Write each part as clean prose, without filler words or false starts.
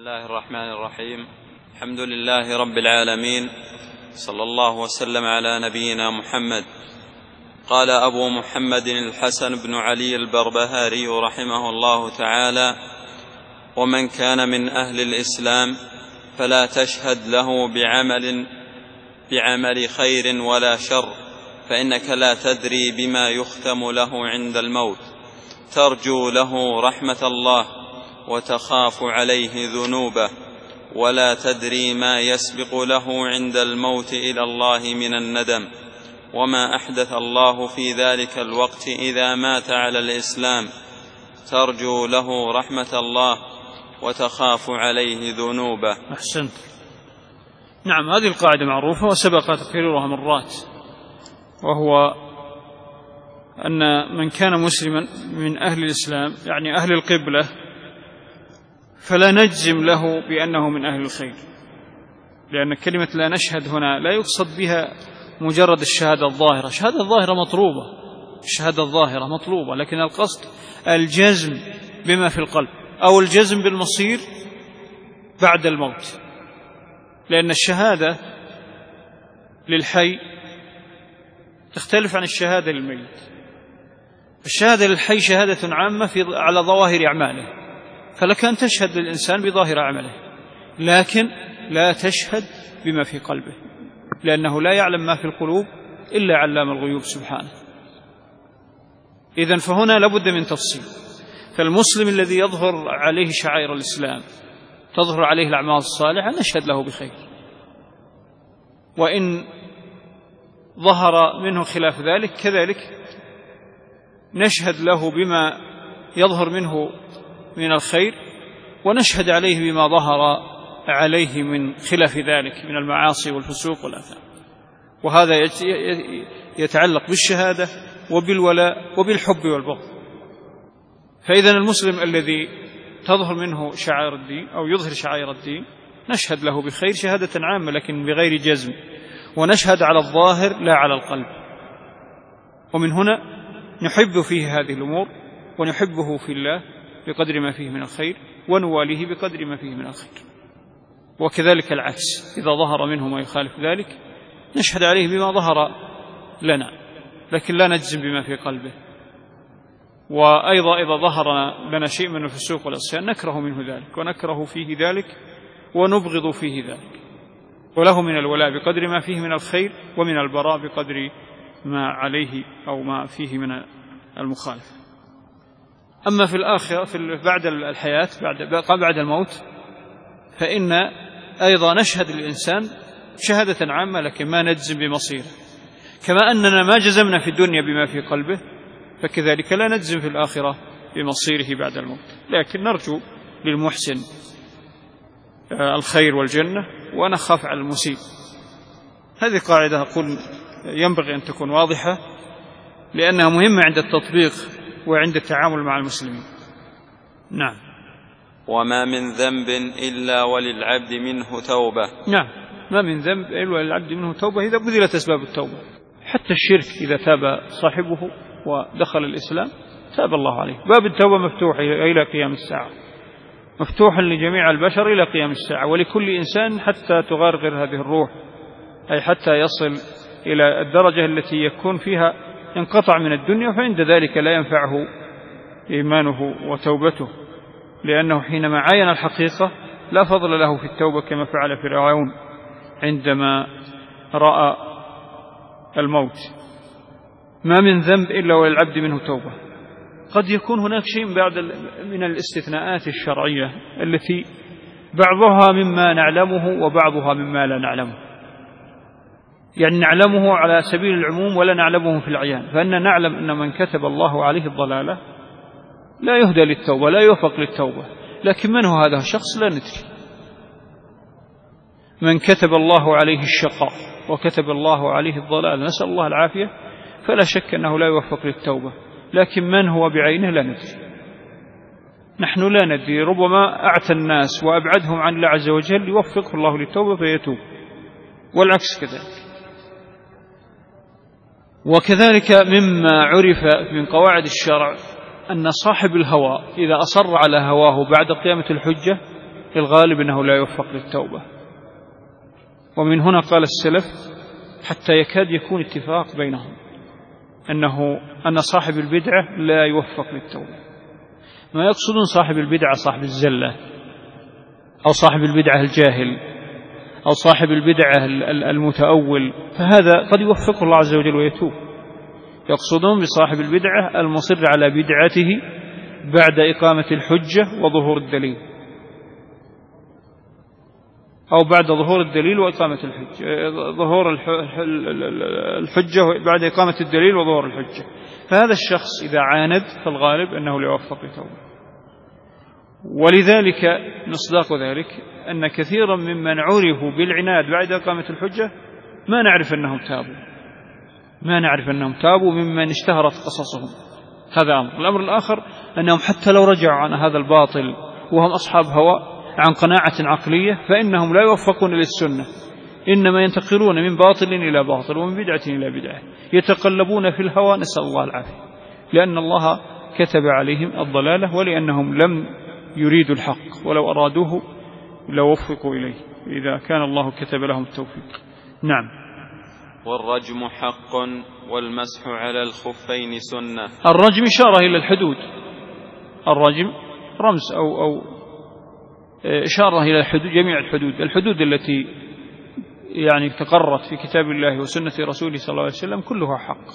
الله الرحمن الرحيم. الحمد لله رب العالمين، صلى الله وسلم على نبينا محمد. قال أبو محمد الحسن بن علي البربهاري رحمه الله تعالى: ومن كان من أهل الإسلام فلا تشهد له بعمل خير ولا شر، فإنك لا تدري بما يختم له عند الموت، ترجو له رحمة الله وتخاف عليه ذنوبه، ولا تدري ما يسبق له عند الموت إلى الله من الندم، وما أحدث الله في ذلك الوقت إذا مات على الإسلام، ترجو له رحمة الله وتخاف عليه ذنوبه. أحسنت. نعم، هذه القاعدة معروفة وسبق تكريرها مرات، وهو أن من كان مسلما من أهل الإسلام يعني أهل القبلة فلا نجزم له بأنه من أهل الخير، لأن كلمة لا نشهد هنا لا يقصد بها مجرد الشهادة الظاهرة. الشهادة الظاهرة مطلوبة، الشهادة الظاهرة مطلوبة، لكن القصد الجزم بما في القلب أو الجزم بالمصير بعد الموت، لأن الشهادة للحي تختلف عن الشهادة للميت. الشهادة للحي شهادة عامة على ظواهر أعماله، فلك أن تشهد للإنسان بظاهر عمله، لكن لا تشهد بما في قلبه، لأنه لا يعلم ما في القلوب إلا علام الغيوب سبحانه. إذن فهنا لابد من تفصيل. فالمسلم الذي يظهر عليه شعائر الإسلام، تظهر عليه الأعمال الصالحة، نشهد له بخير، وإن ظهر منه خلاف ذلك كذلك نشهد له بما يظهر منه من الخير، ونشهد عليه بما ظهر عليه من خلاف ذلك من المعاصي والفسوق والآثام. وهذا يتعلق بالشهادة وبالولاء وبالحب والبغض. فإذا المسلم الذي تظهر منه شعائر الدين أو يظهر شعائر الدين نشهد له بخير شهادة عامة، لكن بغير جزم، ونشهد على الظاهر لا على القلب. ومن هنا نحب فيه هذه الأمور، ونحبه في الله بقدر ما فيه من الخير، ونواليه بقدر ما فيه من الخير. وكذلك العكس، إذا ظهر منه ما يخالف ذلك نشهد عليه بما ظهر لنا، لكن لا نجزم بما في قلبه. وأيضا إذا ظهر لنا شيء من الفسوق والعصيان نكره منه ذلك، ونكره فيه ذلك، ونبغض فيه ذلك، وله من الولاء بقدر ما فيه من الخير، ومن البراء بقدر ما عليه أو ما فيه من المخالف. أما في الآخرة بعد الحياة بعد الموت فإن أيضا نشهد للإنسان شهادة عامة، لكن ما نجزم بمصيره. كما أننا ما جزمنا في الدنيا بما في قلبه، فكذلك لا نجزم في الآخرة بمصيره بعد الموت، لكن نرجو للمحسن الخير والجنة، ونخاف على المسيء. هذه قاعدة أقول ينبغي أن تكون واضحة، لأنها مهمة عند التطبيق وعند التعامل مع المسلمين. نعم. وما من ذنب إلا وللعبد منه توبة. نعم، ما من ذنب إلا وللعبد منه توبة إذا بذلت أسباب التوبة. حتى الشرك إذا تاب صاحبه ودخل الإسلام تاب الله عليه. باب التوبة مفتوح إلى قيام الساعة، مفتوح لجميع البشر إلى قيام الساعة، ولكل إنسان حتى تغرغر هذه الروح، أي حتى يصل إلى الدرجة التي يكون فيها انقطع من الدنيا، فعند ذلك لا ينفعه إيمانه وتوبته، لأنه حينما عاين الحقيقة لا فضل له في التوبة، كما فعل فرعون عندما رأى الموت. ما من ذنب إلا وللعبد منه توبة. قد يكون هناك شيء من الاستثناءات الشرعية التي بعضها مما نعلمه وبعضها مما لا نعلمه، يعني نعلمه على سبيل العموم ولا نعلمه في العيان. فإننا نعلم أن من كتب الله عليه الضلالة لا يهدى للتوبة، لا يوفق للتوبة، لكن من هو هذا الشخص لا ندري. من كتب الله عليه الشقاء وكتب الله عليه الضلال، نسأل الله العافية، فلا شك أنه لا يوفق للتوبة، لكن من هو بعينه لا ندري. نحن لا ندري، ربما أعتى الناس وأبعدهم عن الله عز وجل يوفقه الله للتوبة فيتوب، والعكس كذلك. وكذلك مما عرف من قواعد الشرع أن صاحب الهوى إذا أصر على هواه بعد قيامة الحجة الغالب أنه لا يوفق للتوبة. ومن هنا قال السلف حتى يكاد يكون اتفاق بينهم أن صاحب البدعة لا يوفق للتوبة. ما يقصدون صاحب البدعة صاحب الزلة، أو صاحب البدعة الجاهل، أو صاحب البدعة المتأول، فهذا قد يوفقه الله عز وجل ويتوب. يقصدون بصاحب البدعة المصر على بدعته بعد إقامة الحجة وظهور الدليل، أو بعد ظهور الدليل وإقامة الحجة، ظهور الحجة بعد إقامة الدليل وظهور الحجة. فهذا الشخص إذا عاند فالغالب أنه لا يوفق لتوبة. ولذلك مصداق ذلك أن كثيرا ممن عرفوا بالعناد بعد إقامة الحجة ما نعرف أنهم تابوا ممن اشتهرت قصصهم. هذا أمر. الأمر الآخر أنهم حتى لو رجعوا عن هذا الباطل وهم أصحاب هوى عن قناعة عقلية فإنهم لا يوفقون للسنة، إنما ينتقلون من باطل إلى باطل ومن بدعة إلى بدعة، يتقلبون في الهوى، نسأل الله العافية، لأن الله كتب عليهم الضلالة ولأنهم لم يريدوا الحق، ولو أرادوه لوفقوا إليه إذا كان الله كتب لهم التوفيق. نعم. والرجم حق والمسح على الخفين سنة. الرجم إشارة إلى الحدود، الرجم رمز أو إشارة إلى الحدود، جميع الحدود التي يعني تقررت في كتاب الله وسنة رسوله صلى الله عليه وسلم كلها حق.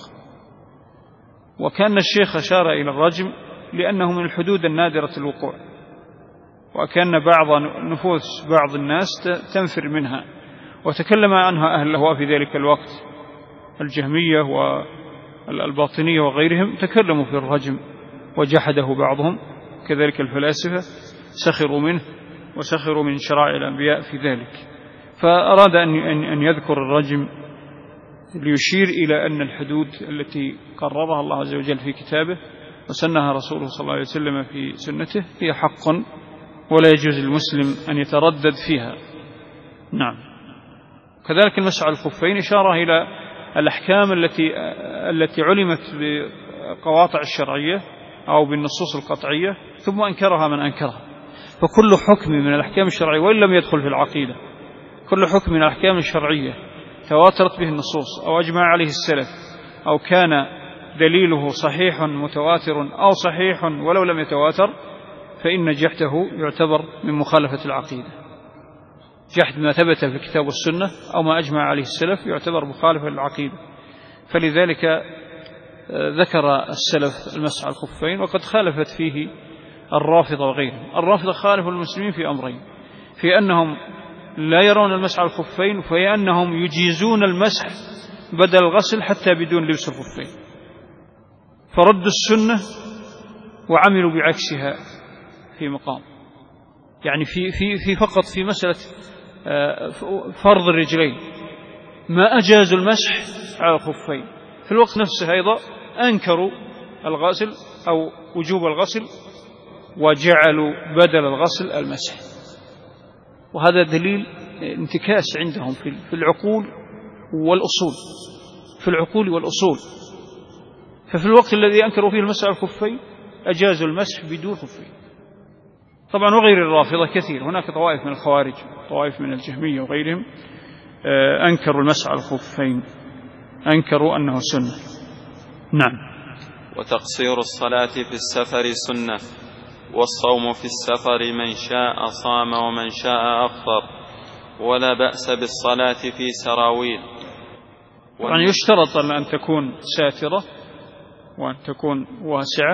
وكان الشيخ أشار إلى الرجم لأنه من الحدود النادرة الوقوع، وكان بعض نفوس بعض الناس تنفر منها، وتكلم عنها أهل الهوى في ذلك الوقت، الجهمية والباطنية وغيرهم تكلموا في الرجم وجحده بعضهم، كذلك الفلاسفة سخروا منه وسخروا من شرائع الأنبياء في ذلك. فأراد أن يذكر الرجم ليشير إلى أن الحدود التي قررها الله عز وجل في كتابه وسنها رسوله صلى الله عليه وسلم في سنته هي حق، ولا يجوز للمسلم أن يتردد فيها. نعم. كذلك المسح على الخفين إشارة إلى الأحكام التي علمت بقواطع الشرعية أو بالنصوص القطعية ثم أنكرها من أنكرها. فكل حكم من الأحكام الشرعية وإن لم يدخل في العقيدة، كل حكم من الأحكام الشرعية تواترت به النصوص أو أجمع عليه السلف أو كان دليله صحيح متواتر أو صحيح ولو لم يتواتر، فإن جحده يعتبر من مخالفة العقيدة. جحد ما ثبت في الكتاب والسنة أو ما أجمع عليه السلف يعتبر مخالفة للعقيدة. فلذلك ذكر السلف المسح على الخفين، وقد خالفت فيه الرافضة وغيرهم. الرافضة خالفوا المسلمين في أمرين: في أنهم لا يرون المسح على الخفين، وفي أنهم يجيزون المسح بدل الغسل حتى بدون لبس الخفين، فردوا السنة وعملوا بعكسها في مقام، يعني في فقط في مسألة فرض الرجلين ما أجازوا المسح على الخفين، في الوقت نفسه أيضا أنكروا الغسل أو وجوب الغسل وجعلوا بدل الغسل المسح. وهذا دليل انتكاس عندهم في العقول والأصول، في العقول والأصول. ففي الوقت الذي أنكروا فيه المسح على الخفين أجازوا المسح بدون خفين. طبعا وغير الرافضة كثير، هناك طوائف من الخوارج، طوائف من الجهمية وغيرهم أنكروا المسح على الخفين، أنكروا أنه سنة. نعم. وتقصير الصلاة في السفر سنة، والصوم في السفر من شاء صام ومن شاء أفطر، ولا بأس بالصلاة في سراويل. يعني يشترط أن تكون ساترة وأن تكون واسعة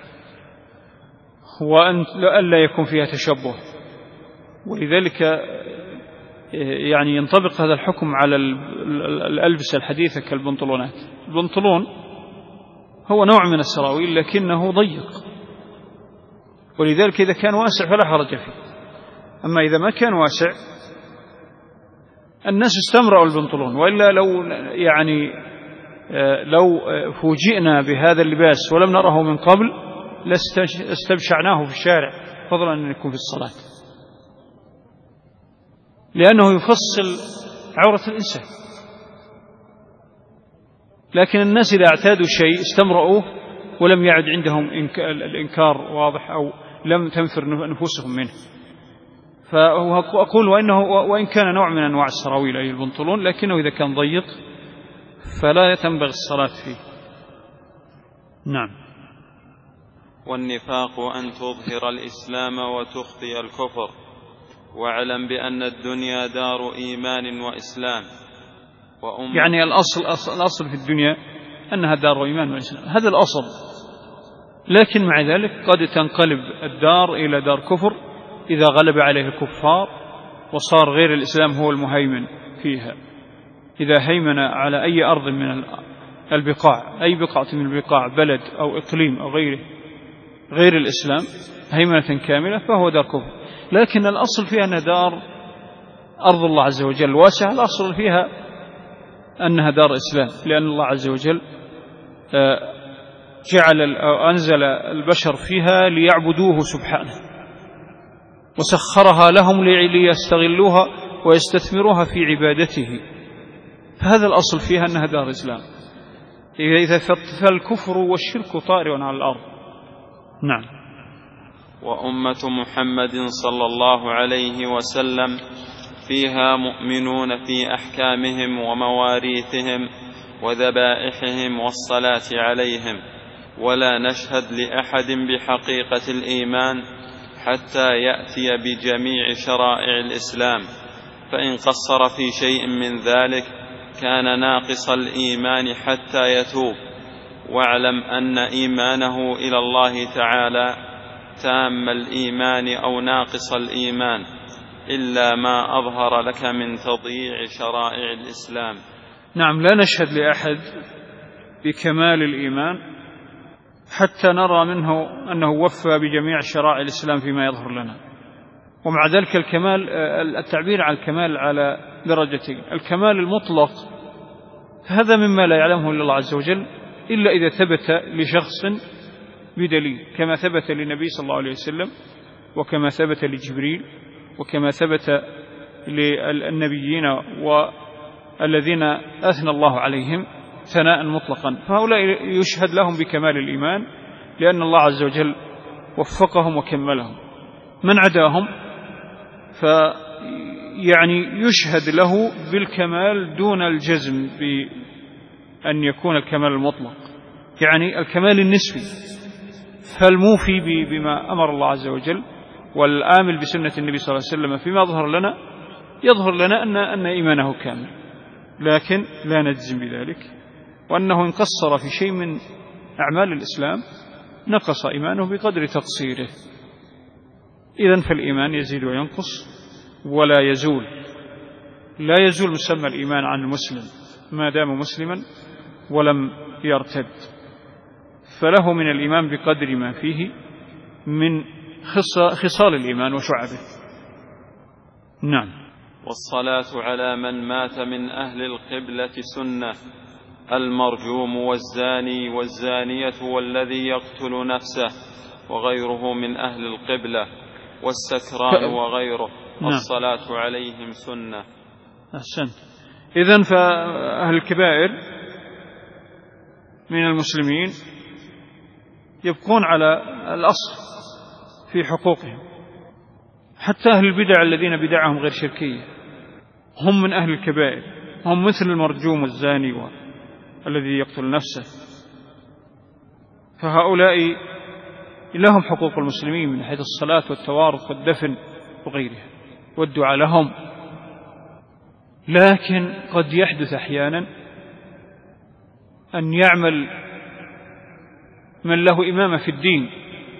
وأن لا يكون فيها تشبه. ولذلك يعني ينطبق هذا الحكم على الألبسة الحديثة كالبنطلونات. البنطلون هو نوع من السراويل لكنه ضيق، ولذلك إذا كان واسع فلا حرج فيه. أما إذا ما كان واسع الناس استمرأوا البنطلون، وإلا لو فوجئنا بهذا اللباس ولم نره من قبل لاستبشعناه في الشارع، فضلا أن يكون في الصلاة، لأنه يفصل عورة الإنسان. لكن الناس إذا اعتادوا شيء استمرؤوه ولم يعد عندهم الإنكار واضح أو لم تنفر نفوسهم منه، فأقول وإن كان نوع من أنواع السراويل أي البنطلون، لكنه إذا كان ضيق فلا تنبغي الصلاة فيه. نعم. والنفاق أن تظهر الإسلام وتخفي الكفر، واعلم بأن الدنيا دار إيمان وإسلام يعني الأصل في الدنيا أنها دار إيمان وإسلام، هذا الأصل، لكن مع ذلك قد تنقلب الدار إلى دار كفر إذا غلب عليه الكفار وصار غير الإسلام هو المهيمن فيها. إذا هيمن على أي أرض من البقاع، أي بقعة من البقاع، بلد أو إقليم أو غير الإسلام هيمنة كاملة، فهو دار كفر. لكن الأصل فيها أنها دار أرض الله عز وجل واسعة، الأصل فيها أنها دار إسلام، لأن الله عز وجل جعل أو أنزل البشر فيها ليعبدوه سبحانه، وسخرها لهم ليستغلوها ويستثمروها في عبادته، فهذا الأصل فيها أنها دار إسلام. إذا فالكفر والشرك طارئ على الأرض. نعم. وأمة محمد صلى الله عليه وسلم فيها مؤمنون في أحكامهم ومواريثهم وذبائحهم والصلاة عليهم، ولا نشهد لأحد بحقيقة الإيمان حتى يأتي بجميع شرائع الإسلام، فإن قصر في شيء من ذلك كان ناقص الإيمان حتى يتوب. واعلم أن إيمانه إلى الله تعالى تام الإيمان أو ناقص الإيمان، إلا ما أظهر لك من تضييع شرائع الإسلام. نعم، لا نشهد لأحد بكمال الإيمان حتى نرى منه أنه وفى بجميع شرائع الإسلام فيما يظهر لنا. ومع ذلك الكمال، التعبير عن الكمال على درجتين: الكمال المطلق هذا مما لا يعلمه إلا الله عز وجل إلا إذا ثبت لشخص بدليل، كما ثبت للنبي صلى الله عليه وسلم، وكما ثبت لجبريل، وكما ثبت للنبيين والذين أثنى الله عليهم ثناء مطلقا، فهؤلاء يشهد لهم بكمال الإيمان لأن الله عز وجل وفقهم وكملهم. من عداهم فيعني يشهد له بالكمال دون الجزم بأن يكون الكمال المطلق، يعني الكمال النسبي. فالموفي بما أمر الله عز وجل والآمل بسنة النبي صلى الله عليه وسلم فيما يظهر لنا أن إيمانه كامل، لكن لا نجزم بذلك، وأنه إن قصر في شيء من أعمال الإسلام نقص إيمانه بقدر تقصيره. إذن فالإيمان يزيد وينقص ولا يزول، لا يزول مسمى الإيمان عن المسلم ما دام مسلما ولم يرتد، فله من الإيمان بقدر ما فيه من خصال الإيمان وشعبه. نعم. والصلاة على من مات من أهل القبلة سنة: المرجوم والزاني والزانية والذي يقتل نفسه وغيره من أهل القبلة والسكران وغيره، الصلاة عليهم سنة. أحسنت. إذن فأهل الكبائر من المسلمين يبقون على الأصل في حقوقهم، حتى أهل البدع الذين بدعهم غير شركية هم من أهل الكبائر، هم مثل المرجوم والزاني والذي يقتل نفسه، فهؤلاء لهم حقوق المسلمين من حيث الصلاة والتوارث والدفن وغيرها والدعاء لهم. لكن قد يحدث أحيانا أن يعمل من له إمامة في الدين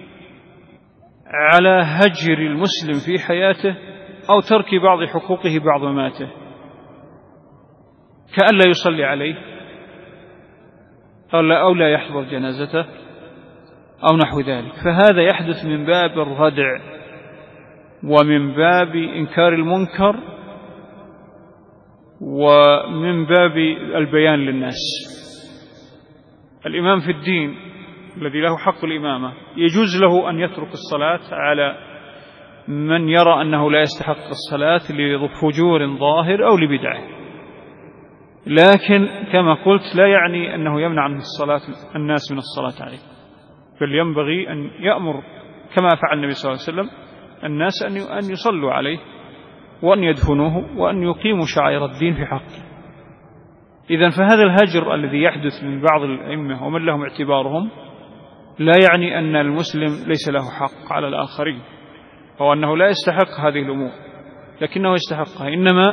على هجر المسلم في حياته أو ترك بعض حقوقه بعد مماته، كأن لا يصلي عليه أو لا يحضر جنازته أو نحو ذلك، فهذا يحدث من باب الردع ومن باب إنكار المنكر ومن باب البيان للناس. الإمام في الدين الذي له حق الإمامة يجوز له أن يترك الصلاة على من يرى أنه لا يستحق الصلاة لفجور ظاهر أو لبدعه، لكن كما قلت لا يعني أنه يمنع عن الناس من الصلاة عليه، بل ينبغي أن يأمر كما فعل النبي صلى الله عليه وسلم الناس أن يصلوا عليه وأن يدفنوه وأن يقيموا شعائر الدين في حقه. إذن فهذا الهجر الذي يحدث من بعض الأئمة ومن لهم اعتبارهم لا يعني أن المسلم ليس له حق على الآخرين أو أنه لا يستحق هذه الأمور، لكنه يستحقها. إنما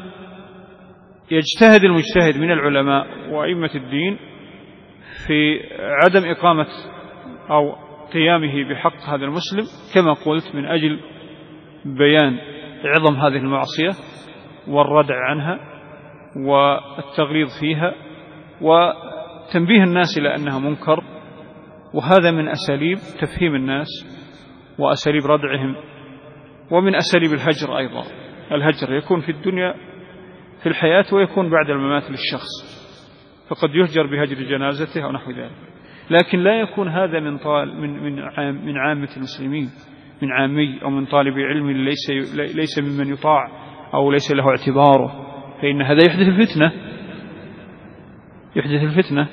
يجتهد المجتهد من العلماء وأئمة الدين في عدم إقامة أو قيامه بحق هذا المسلم كما قلت من أجل بيان عظم هذه المعصية والردع عنها والتغليظ فيها وتنبيه الناس إلى أنها منكر. وهذا من أساليب تفهيم الناس وأساليب ردعهم ومن أساليب الهجر أيضا. الهجر يكون في الدنيا في الحياة ويكون بعد الممات للشخص، فقد يهجر بهجر جنازته أو نحو ذلك، لكن لا يكون هذا من عامة المسلمين، من عامي أو من طالب علم ليس ممن يطاع أو ليس له اعتباره، فإن هذا يحدث الفتنة.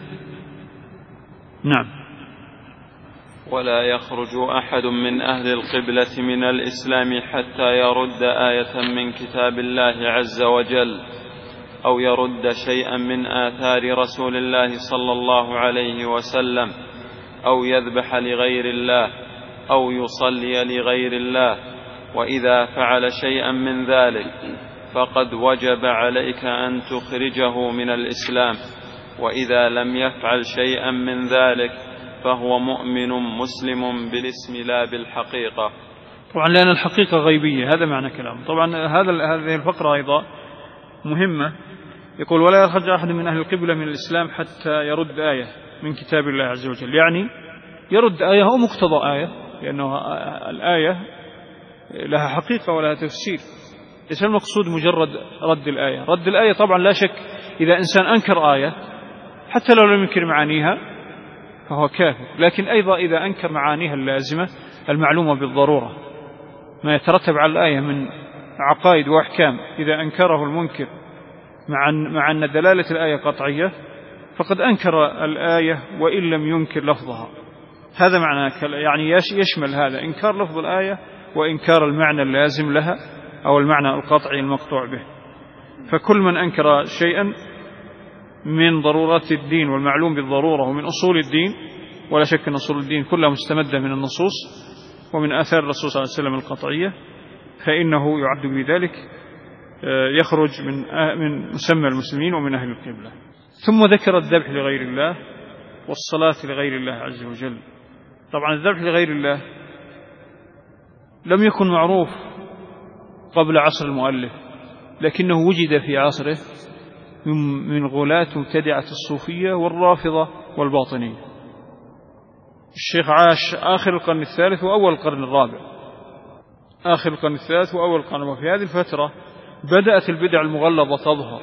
نعم. ولا يخرج أحد من أهل القبلة من الإسلام حتى يرد آية من كتاب الله عز وجل أو يرد شيئا من آثار رسول الله صلى الله عليه وسلم أو يذبح لغير الله أو يصلي لغير الله. وإذا فعل شيئا من ذلك فقد وجب عليك أن تخرجه من الإسلام، وإذا لم يفعل شيئا من ذلك فهو مؤمن مسلم بالاسم لا بالحقيقة. طبعا لأن الحقيقة غيبية، هذا معنى كلام. طبعا هذه الفقرة أيضا مهمة. يقول ولا يخرج أحد من أهل القبلة من الإسلام حتى يرد آية من كتاب الله عز وجل، يعني يرد آية أو مقتضى آية، لأنه الآية لها حقيقة ولها تفسير، ليس المقصود مجرد رد الآية. رد الآية طبعا لا شك إذا إنسان أنكر آية حتى لو لم ينكر معانيها فهو كافر، لكن أيضا إذا أنكر معانيها اللازمة المعلومة بالضرورة ما يترتب على الآية من عقائد وأحكام، إذا أنكره المنكر مع أن دلالة الآية قطعية فقد أنكر الآية وإن لم ينكر لفظها. هذا معنى يعني يشمل هذا إنكار لفظ الآية وإنكار المعنى اللازم لها أو المعنى القطعي المقطوع به. فكل من أنكر شيئا من ضرورات الدين والمعلوم بالضرورة ومن أصول الدين، ولا شك أن أصول الدين كلها مستمدة من النصوص ومن آثار الرسول صلى الله عليه وسلم القطعية، فإنه يعد بذلك يخرج من مسمى المسلمين ومن أهل القبلة. ثم ذكر الذبح لغير الله والصلاة لغير الله عز وجل. طبعا الذبح لغير الله لم يكن معروف قبل عصر المؤلف، لكنه وجد في عصره من غلاة مبتدعة الصوفية والرافضة والباطنية. الشيخ عاش آخر القرن الثالث وأول القرن الرابع، آخر القرن الثالث وأول القرن، وفي هذه الفترة بدأت البدع المغلظة تظهر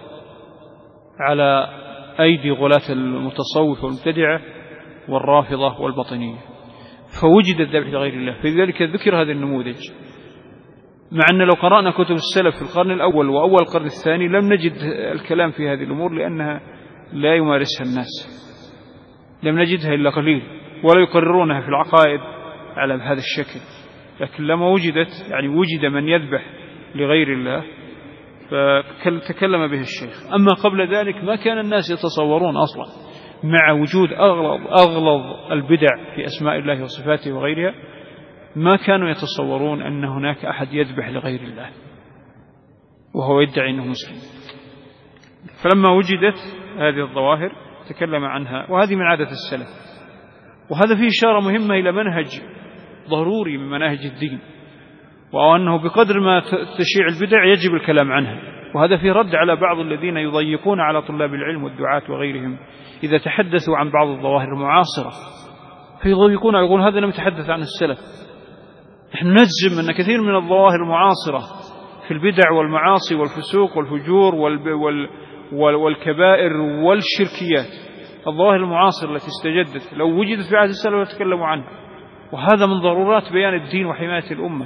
على أيدي غلاة المتصوف والمبتدعة والرافضة والباطنية، فوجد الذبح لغير الله. في ذلك ذكر هذا النموذج، مع أن لو قرأنا كتب السلف في القرن الأول وأول القرن الثاني لم نجد الكلام في هذه الأمور، لأنها لا يمارسها الناس، لم نجدها إلا قليل، ولا يقررونها في العقائد على هذا الشكل. لكن لما وجدت، يعني وجد من يذبح لغير الله، فتكلم به الشيخ. أما قبل ذلك ما كان الناس يتصورون أصلا، مع وجود أغلظ البدع في أسماء الله وصفاته وغيرها، ما كانوا يتصورون أن هناك أحد يذبح لغير الله وهو يدعي أنه مسلم. فلما وجدت هذه الظواهر تكلم عنها، وهذه من عادة السلف. وهذا فيه إشارة مهمة إلى منهج ضروري من مناهج الدين، وأنه بقدر ما تشيع البدع يجب الكلام عنها. وهذا فيه رد على بعض الذين يضيقون على طلاب العلم والدعاة وغيرهم إذا تحدثوا عن بعض الظواهر المعاصرة، فيضيقون يقول هذا لم يتحدث عن السلف. نحن نجزم أن كثير من الظواهر المعاصرة في البدع والمعاصي والفسوق والفجور والكبائر والشركيات، الظواهر المعاصرة التي استجدت لو وجدت في عهد السلف يتكلموا عنها، وهذا من ضرورات بيان الدين وحماية الأمة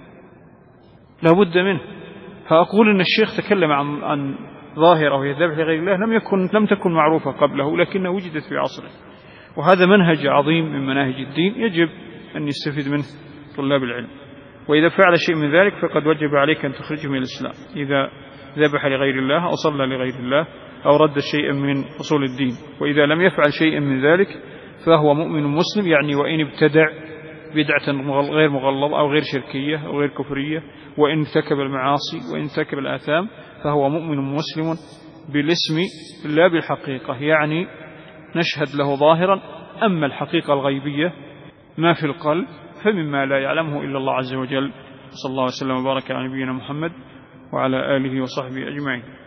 لا بد منه. فأقول أن الشيخ تكلم عن ظاهرة وهي الذبح لغير الله لم تكن معروفة قبله، لكنها وجدت في عصره، وهذا منهج عظيم من مناهج الدين يجب أن يستفيد منه طلاب العلم. وإذا فعل شيء من ذلك فقد وجب عليك أن تخرجه من الإسلام، إذا ذبح لغير الله أو صلى لغير الله أو رد شيئا من أصول الدين. وإذا لم يفعل شيئا من ذلك فهو مؤمن مسلم، يعني وإن ابتدع بدعة غير مغلظة أو غير شركية أو غير كفرية، وإن ارتكب المعاصي وإن ارتكب الآثام، فهو مؤمن مسلم بالاسم لا بالحقيقة، يعني نشهد له ظاهرا. أما الحقيقة الغيبية ما في القلب فمما لا يعلمه إلا الله عز وجل. صلى الله وسلم وبارك على نبينا محمد وعلى آله وصحبه أجمعين.